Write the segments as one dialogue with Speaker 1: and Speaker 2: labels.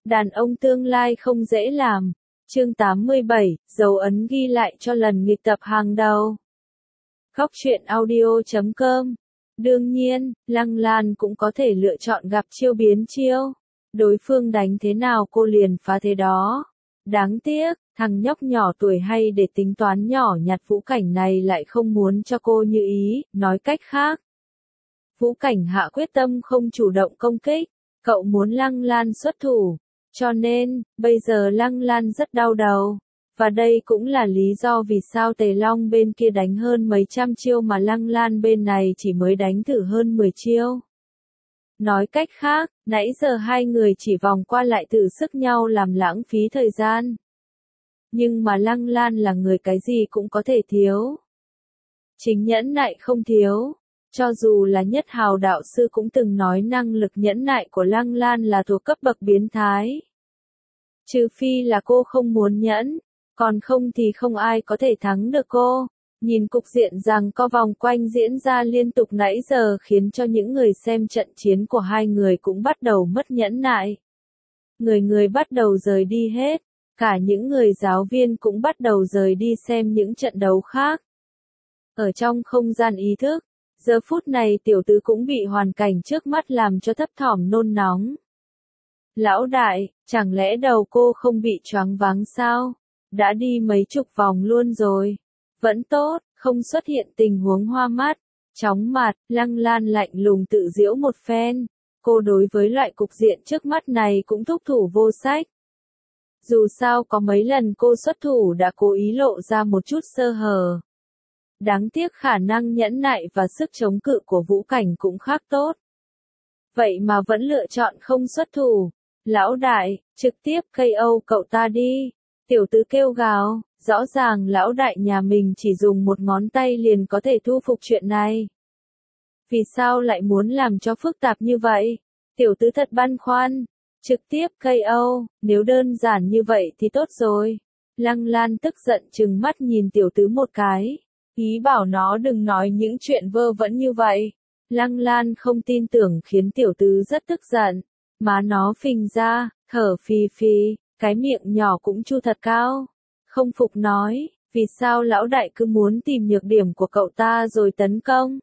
Speaker 1: Đàn ông tương lai không dễ làm. Chương 87, dấu ấn ghi lại cho lần nghịch tập hàng đầu. Góc truyện audio.com. Đương nhiên, Lăng Lan cũng có thể lựa chọn gặp chiêu biến chiêu. Đối phương đánh thế nào cô liền phá thế đó. Đáng tiếc, thằng nhóc nhỏ tuổi hay để tính toán nhỏ nhặt Vũ Cảnh này lại không muốn cho cô như ý, nói cách khác. Vũ Cảnh hạ quyết tâm không chủ động công kích, cậu muốn Lăng Lan xuất thủ. Cho nên, bây giờ Lăng Lan rất đau đầu. Và đây cũng là lý do vì sao Tề Long bên kia đánh hơn mấy trăm chiêu mà Lăng Lan bên này chỉ mới đánh thử hơn 10 chiêu. Nói cách khác, nãy giờ hai người chỉ vòng qua lại thử sức nhau làm lãng phí thời gian. Nhưng mà Lăng Lan là người cái gì cũng có thể thiếu. Chính nhẫn nại không thiếu. Cho dù là Nhất Hào đạo sư cũng từng nói năng lực nhẫn nại của Lăng Lan là thuộc cấp bậc biến thái. Trừ phi là cô không muốn nhẫn, còn không thì không ai có thể thắng được cô. Nhìn cục diện rằng co vòng quanh diễn ra liên tục nãy giờ khiến cho những người xem trận chiến của hai người cũng bắt đầu mất nhẫn nại. Người bắt đầu rời đi hết, cả những người giáo viên cũng bắt đầu rời đi xem những trận đấu khác. Ở trong không gian ý thức, giờ phút này tiểu tứ cũng bị hoàn cảnh trước mắt làm cho thấp thỏm nôn nóng. Lão đại, chẳng lẽ đầu cô không bị choáng váng sao? Đã đi mấy chục vòng luôn rồi. Vẫn tốt, không xuất hiện tình huống hoa mắt, chóng mặt. Lăng Lan lạnh lùng tự giễu một phen. Cô đối với loại cục diện trước mắt này cũng thúc thủ vô sách. Dù sao có mấy lần cô xuất thủ đã cố ý lộ ra một chút sơ hở. Đáng tiếc khả năng nhẫn nại và sức chống cự của Vũ Cảnh cũng khác tốt. Vậy mà vẫn lựa chọn không xuất thủ. Lão đại, trực tiếp KO cậu ta đi. Tiểu tứ kêu gào, rõ ràng lão đại nhà mình chỉ dùng một ngón tay liền có thể thu phục chuyện này. Vì sao lại muốn làm cho phức tạp như vậy? Tiểu tứ thật băn khoăn. Trực tiếp KO, nếu đơn giản như vậy thì tốt rồi. Lăng Lan tức giận trừng mắt nhìn tiểu tứ một cái. Ý bảo nó đừng nói những chuyện vơ vẩn như vậy. Lăng Lan không tin tưởng khiến tiểu tứ rất tức giận. Má nó phình ra, thở phì phì, cái miệng nhỏ cũng chu thật cao. Không phục nói, vì sao lão đại cứ muốn tìm nhược điểm của cậu ta rồi tấn công?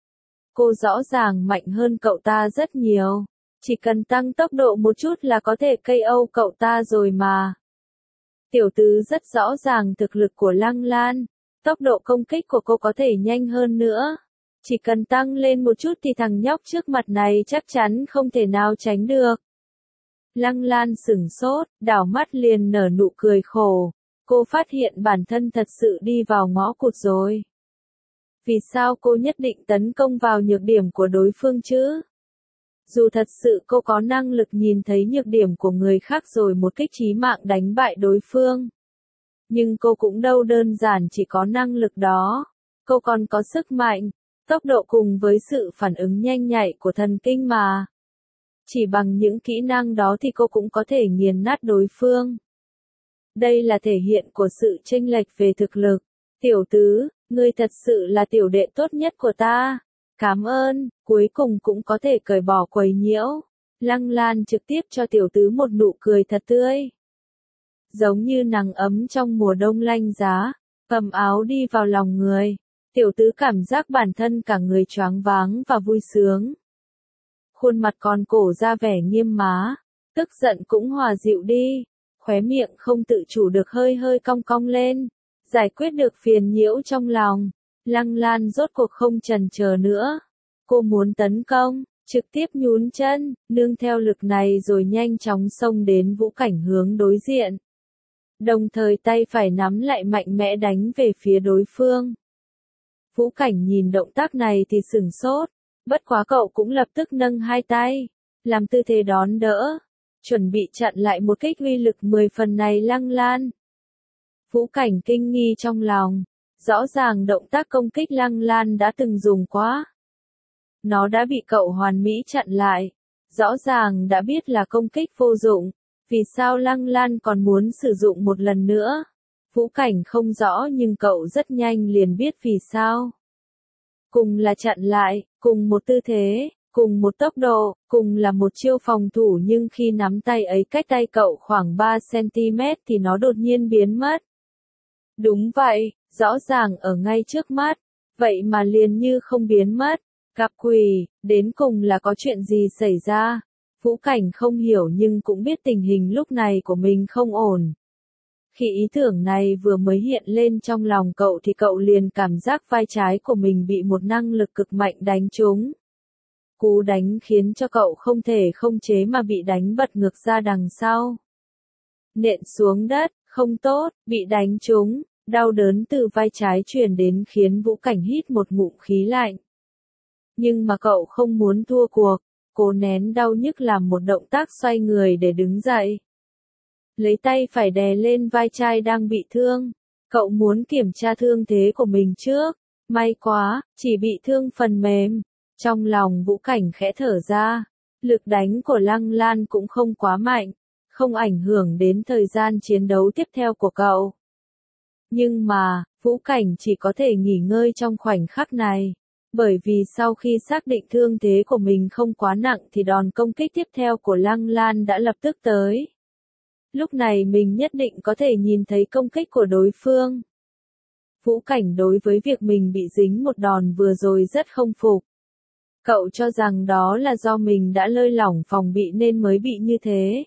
Speaker 1: Cô rõ ràng mạnh hơn cậu ta rất nhiều. Chỉ cần tăng tốc độ một chút là có thể KO cậu ta rồi mà. Tiểu tứ rất rõ ràng thực lực của Lăng Lan. Tốc độ công kích của cô có thể nhanh hơn nữa. Chỉ cần tăng lên một chút thì thằng nhóc trước mặt này chắc chắn không thể nào tránh được. Lăng Lan sửng sốt, đảo mắt liền nở nụ cười khổ. Cô phát hiện bản thân thật sự đi vào ngõ cụt rồi. Vì sao cô nhất định tấn công vào nhược điểm của đối phương chứ? Dù thật sự cô có năng lực nhìn thấy nhược điểm của người khác rồi một kích chí mạng đánh bại đối phương. Nhưng cô cũng đâu đơn giản chỉ có năng lực đó. Cô còn có sức mạnh, tốc độ cùng với sự phản ứng nhanh nhạy của thần kinh mà. Chỉ bằng những kỹ năng đó thì cô cũng có thể nghiền nát đối phương. Đây là thể hiện của sự chênh lệch về thực lực. Tiểu tứ, ngươi thật sự là tiểu đệ tốt nhất của ta. Cảm ơn, cuối cùng cũng có thể cởi bỏ quấy nhiễu. Lăng Lan trực tiếp cho tiểu tứ một nụ cười thật tươi. Giống như nắng ấm trong mùa đông lạnh giá, cầm áo đi vào lòng người. Tiểu tứ cảm giác bản thân cả người choáng váng và vui sướng. Khuôn mặt còn cổ ra vẻ nghiêm má, tức giận cũng hòa dịu đi, khóe miệng không tự chủ được hơi hơi cong cong lên, giải quyết được phiền nhiễu trong lòng. Lăng Lan rốt cuộc không chần chờ nữa. Cô muốn tấn công, trực tiếp nhún chân, nương theo lực này rồi nhanh chóng xông đến Vũ Cảnh hướng đối diện. Đồng thời tay phải nắm lại mạnh mẽ đánh về phía đối phương. Vũ Cảnh nhìn động tác này thì sửng sốt, bất quá cậu cũng lập tức nâng hai tay, làm tư thế đón đỡ, chuẩn bị chặn lại một kích uy lực 10 phần này Lăng Lan. Vũ Cảnh kinh nghi trong lòng, rõ ràng động tác công kích Lăng Lan đã từng dùng quá. Nó đã bị cậu hoàn mỹ chặn lại, rõ ràng đã biết là công kích vô dụng, vì sao Lăng Lan còn muốn sử dụng một lần nữa? Vũ Cảnh không rõ nhưng cậu rất nhanh liền biết vì sao. Cùng là chặn lại, cùng một tư thế, Cùng một tốc độ, cùng là một chiêu phòng thủ nhưng khi nắm tay ấy cách tay cậu khoảng 3 cm thì nó đột nhiên biến mất. Đúng vậy, rõ ràng ở ngay trước mắt, vậy mà liền như không biến mất. Gặp quỷ, đến cùng là có chuyện gì xảy ra? Vũ Cảnh không hiểu nhưng cũng biết tình hình lúc này của mình không ổn. Khi ý tưởng này vừa mới hiện lên trong lòng cậu thì cậu liền cảm giác vai trái của mình bị một năng lực cực mạnh đánh trúng. Cú đánh khiến cho cậu không thể không chế mà bị đánh bật ngược ra đằng sau. Nện xuống đất, không tốt, bị đánh trúng, đau đớn từ vai trái truyền đến khiến Vũ Cảnh hít một ngụm khí lạnh. Nhưng mà cậu không muốn thua cuộc, cố nén đau nhức làm một động tác xoay người để đứng dậy. Lấy tay phải đè lên vai trái đang bị thương, cậu muốn kiểm tra thương thế của mình trước, may quá, chỉ bị thương phần mềm. Trong lòng Vũ Cảnh khẽ thở ra, lực đánh của Lăng Lan cũng không quá mạnh, không ảnh hưởng đến thời gian chiến đấu tiếp theo của cậu. Nhưng mà, Vũ Cảnh chỉ có thể nghỉ ngơi trong khoảnh khắc này, bởi vì sau khi xác định thương thế của mình không quá nặng thì đòn công kích tiếp theo của Lăng Lan đã lập tức tới. Lúc này mình nhất định có thể nhìn thấy công kích của đối phương. Vũ Cảnh đối với việc mình bị dính một đòn vừa rồi rất không phục. Cậu cho rằng đó là do mình đã lơi lỏng phòng bị nên mới bị như thế.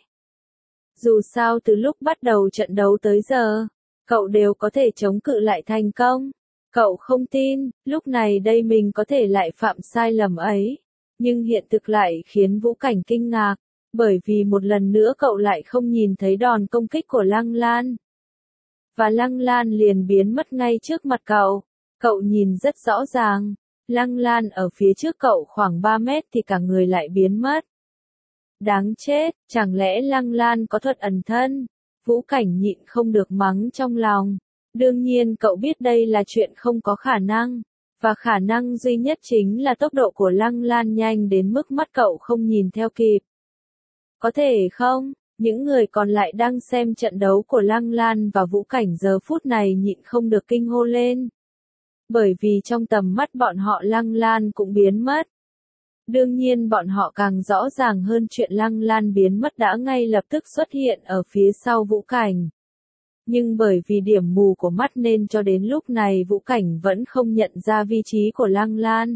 Speaker 1: Dù sao từ lúc bắt đầu trận đấu tới giờ, cậu đều có thể chống cự lại thành công. Cậu không tin, lúc này đây mình có thể lại phạm sai lầm ấy. Nhưng hiện thực lại khiến Vũ Cảnh kinh ngạc, bởi vì một lần nữa cậu lại không nhìn thấy đòn công kích của Lăng Lan. Và Lăng Lan liền biến mất ngay trước mặt cậu. Cậu nhìn rất rõ ràng. Lăng Lan ở phía trước cậu khoảng 3 mét thì cả người lại biến mất. Đáng chết, chẳng lẽ Lăng Lan có thuật ẩn thân? Vũ Cảnh nhịn không được mắng trong lòng. Đương nhiên cậu biết đây là chuyện không có khả năng. Và khả năng duy nhất chính là tốc độ của Lăng Lan nhanh đến mức mắt cậu không nhìn theo kịp. Có thể không? Những người còn lại đang xem trận đấu của Lăng Lan và Vũ Cảnh giờ phút này nhịn không được kinh hô lên. Bởi vì trong tầm mắt bọn họ Lăng Lan cũng biến mất. Đương nhiên bọn họ càng rõ ràng hơn chuyện Lăng Lan biến mất đã ngay lập tức xuất hiện ở phía sau Vũ Cảnh. Nhưng bởi vì điểm mù của mắt nên cho đến lúc này Vũ Cảnh vẫn không nhận ra vị trí của Lăng Lan.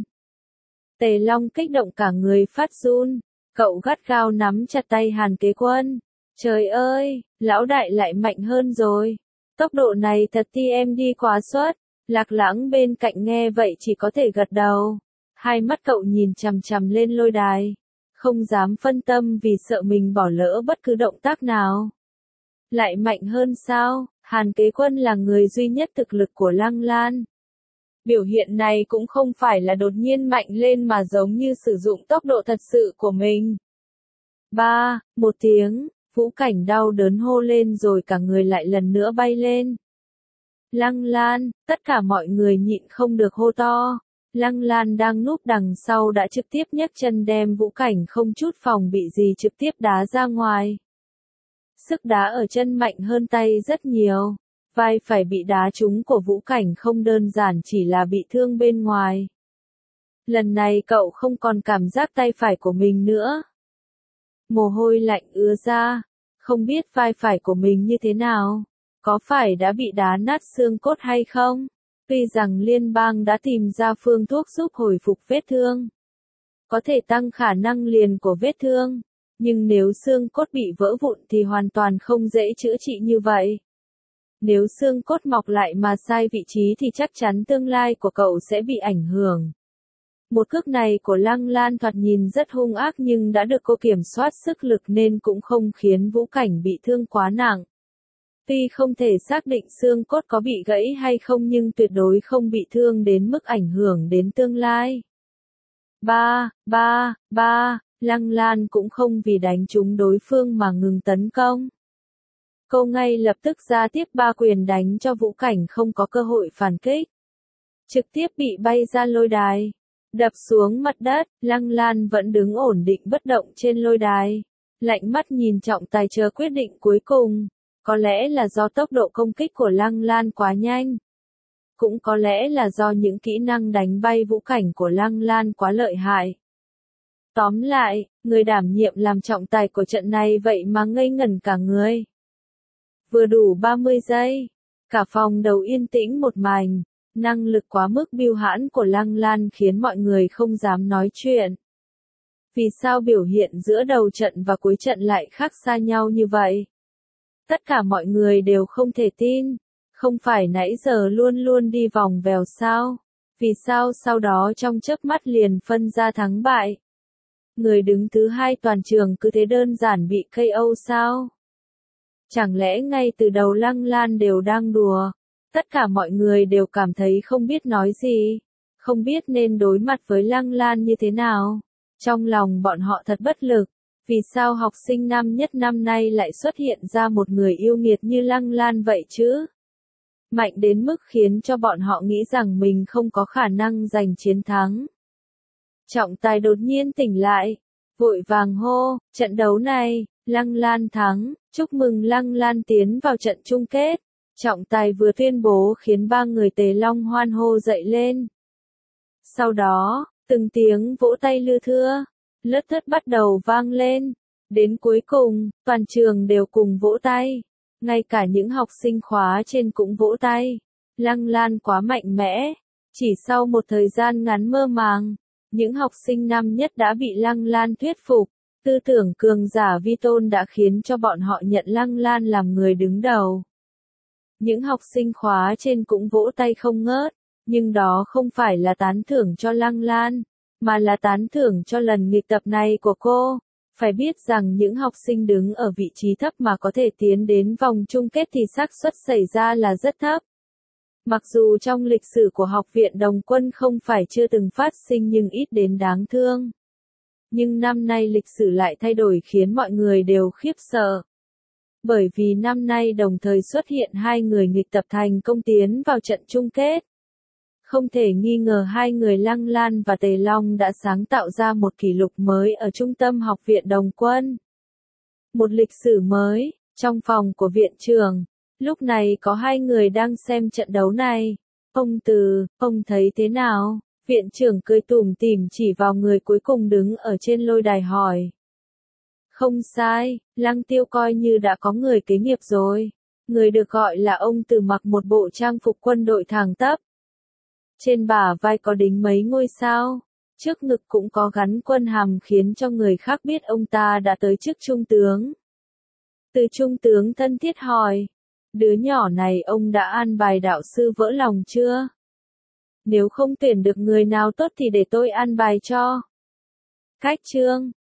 Speaker 1: Tề Long kích động cả người phát run, cậu gắt gao nắm chặt tay Hàn Kế Quân. Trời ơi, lão đại lại mạnh hơn rồi. Tốc độ này thật TMD quá xuất. Lạc Lãng bên cạnh nghe vậy chỉ có thể gật đầu. Hai mắt cậu nhìn chằm chằm lên lôi đài. Không dám phân tâm vì sợ mình bỏ lỡ bất cứ động tác nào. Lại mạnh hơn sao? Hàn Kế Quân là người duy nhất thực lực của Lăng Lan. Biểu hiện này cũng không phải là đột nhiên mạnh lên mà giống như sử dụng tốc độ thật sự của mình. Một tiếng, Vũ Cảnh đau đớn hô lên rồi cả người lại lần nữa bay lên. Lăng Lan, tất cả mọi người nhịn không được hô to. Lăng Lan đang núp đằng sau đã trực tiếp nhấc chân đem Vũ Cảnh không chút phòng bị gì trực tiếp đá ra ngoài. Sức đá ở chân mạnh hơn tay rất nhiều. Vai phải bị đá trúng của Vũ Cảnh không đơn giản chỉ là bị thương bên ngoài. Lần này cậu không còn cảm giác tay phải của mình nữa. Mồ hôi lạnh ứa ra, không biết vai phải của mình như thế nào. Có phải đã bị đá nát xương cốt hay không? Tuy rằng liên bang đã tìm ra phương thuốc giúp hồi phục vết thương, có thể tăng khả năng liền của vết thương, nhưng nếu xương cốt bị vỡ vụn thì hoàn toàn không dễ chữa trị như vậy. Nếu xương cốt mọc lại mà sai vị trí thì chắc chắn tương lai của cậu sẽ bị ảnh hưởng. Một cước này của Lăng Lan thoạt nhìn rất hung ác nhưng đã được cô kiểm soát sức lực nên cũng không khiến Vũ Cảnh bị thương quá nặng. Tuy không thể xác định xương cốt có bị gãy hay không nhưng tuyệt đối không bị thương đến mức ảnh hưởng đến tương lai. Lăng Lan cũng không vì đánh trúng đối phương mà ngừng tấn công. Cô ngay lập tức ra tiếp 3 quyền đánh cho Vũ Cảnh không có cơ hội phản kích. Trực tiếp bị bay ra lôi đài. Đập xuống mặt đất, Lăng Lan vẫn đứng ổn định bất động trên lôi đài. Lạnh mắt nhìn trọng tài chờ quyết định cuối cùng. Có lẽ là do tốc độ công kích của Lăng Lan quá nhanh. Cũng có lẽ là do những kỹ năng đánh bay Vũ Cảnh của Lăng Lan quá lợi hại. Tóm lại, người đảm nhiệm làm trọng tài của trận này vậy mà ngây ngẩn cả người. Vừa đủ 30 giây, cả phòng đầu yên tĩnh một mảnh, năng lực quá mức bưu hãn của Lăng Lan khiến mọi người không dám nói chuyện. Vì sao biểu hiện giữa đầu trận và cuối trận lại khác xa nhau như vậy? Tất cả mọi người đều không thể tin, không phải nãy giờ luôn luôn đi vòng vèo sao? Vì sao sau đó trong chớp mắt liền phân ra thắng bại? Người đứng thứ hai toàn trường cứ thế đơn giản bị KO sao? Chẳng lẽ ngay từ đầu Lăng Lan đều đang đùa? Tất cả mọi người đều cảm thấy không biết nói gì, không biết nên đối mặt với Lăng Lan như thế nào. Trong lòng bọn họ thật bất lực, vì sao học sinh năm nhất năm nay lại xuất hiện ra một người yêu nghiệt như Lăng Lan vậy chứ? Mạnh đến mức khiến cho bọn họ nghĩ rằng mình không có khả năng giành chiến thắng. Trọng tài đột nhiên tỉnh lại, vội vàng hô, trận đấu này, Lăng Lan thắng, chúc mừng Lăng Lan tiến vào trận chung kết. Trọng tài vừa tuyên bố khiến ba người Tề Long hoan hô dậy lên. Sau đó, từng tiếng vỗ tay lư thưa, lất thất bắt đầu vang lên. Đến cuối cùng, toàn trường đều cùng vỗ tay. Ngay cả những học sinh khóa trên cũng vỗ tay. Lăng Lan quá mạnh mẽ. Chỉ sau một thời gian ngắn mơ màng, những học sinh năm nhất đã bị Lăng Lan thuyết phục. Tư tưởng cường giả vi tôn đã khiến cho bọn họ nhận Lăng Lan làm người đứng đầu. Những học sinh khóa trên cũng vỗ tay không ngớt, nhưng đó không phải là tán thưởng cho Lăng Lan, mà là tán thưởng cho lần nghịch tập này của cô. Phải biết rằng những học sinh đứng ở vị trí thấp mà có thể tiến đến vòng chung kết thì xác suất xảy ra là rất thấp. Mặc dù trong lịch sử của Học viện Đồng Quân không phải chưa từng phát sinh nhưng ít đến đáng thương. Nhưng năm nay lịch sử lại thay đổi khiến mọi người đều khiếp sợ. Bởi vì năm nay đồng thời xuất hiện hai người nghịch tập thành công tiến vào trận chung kết. Không thể nghi ngờ hai người Lăng Lan và Tề Long đã sáng tạo ra một kỷ lục mới ở trung tâm Học viện Đồng Quân. Một lịch sử mới, trong phòng của viện trưởng, lúc này có hai người đang xem trận đấu này. Ông Từ, ông thấy thế nào? Viện trưởng cười tủm tỉm chỉ vào người cuối cùng đứng ở trên lôi đài hỏi. Không sai, Lăng Tiêu coi như đã có người kế nghiệp rồi. Người được gọi là ông Từ mặc một bộ trang phục quân đội thẳng tắp. Trên bả vai có đính mấy ngôi sao, trước ngực cũng có gắn quân hàm khiến cho người khác biết ông ta đã tới chức trung tướng. Từ trung tướng thân thiết hỏi, đứa nhỏ này ông đã an bài đạo sư vỡ lòng chưa? Nếu không tuyển được người nào tốt thì để tôi an bài cho. Cách chương